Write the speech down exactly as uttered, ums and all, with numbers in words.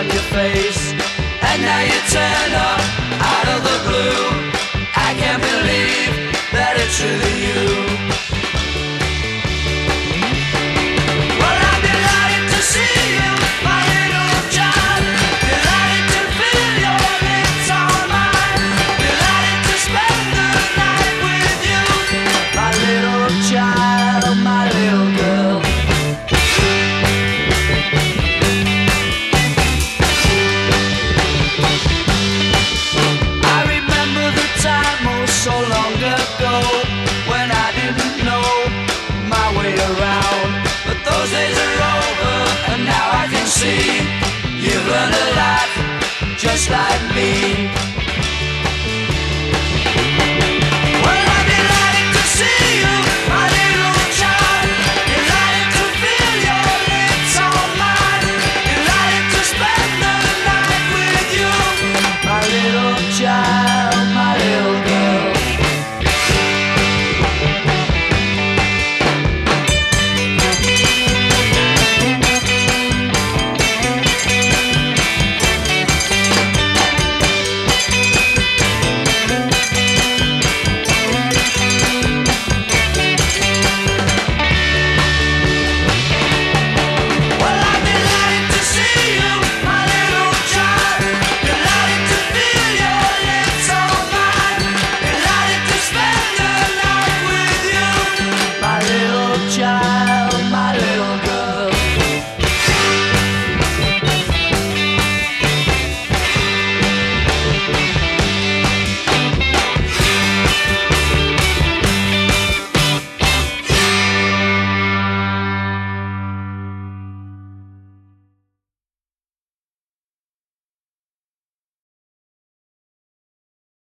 on your face, and now you turn up out of the blue. I can't believe that it's really you. Well, I'm delighted to see you, my little child. Delighted to feel your lips on mine. Delighted to spend the night with you, my little child, my little girl. So long ago, when I didn't know my way around. But those days are over, and now I can see you've learned a lot, just like me.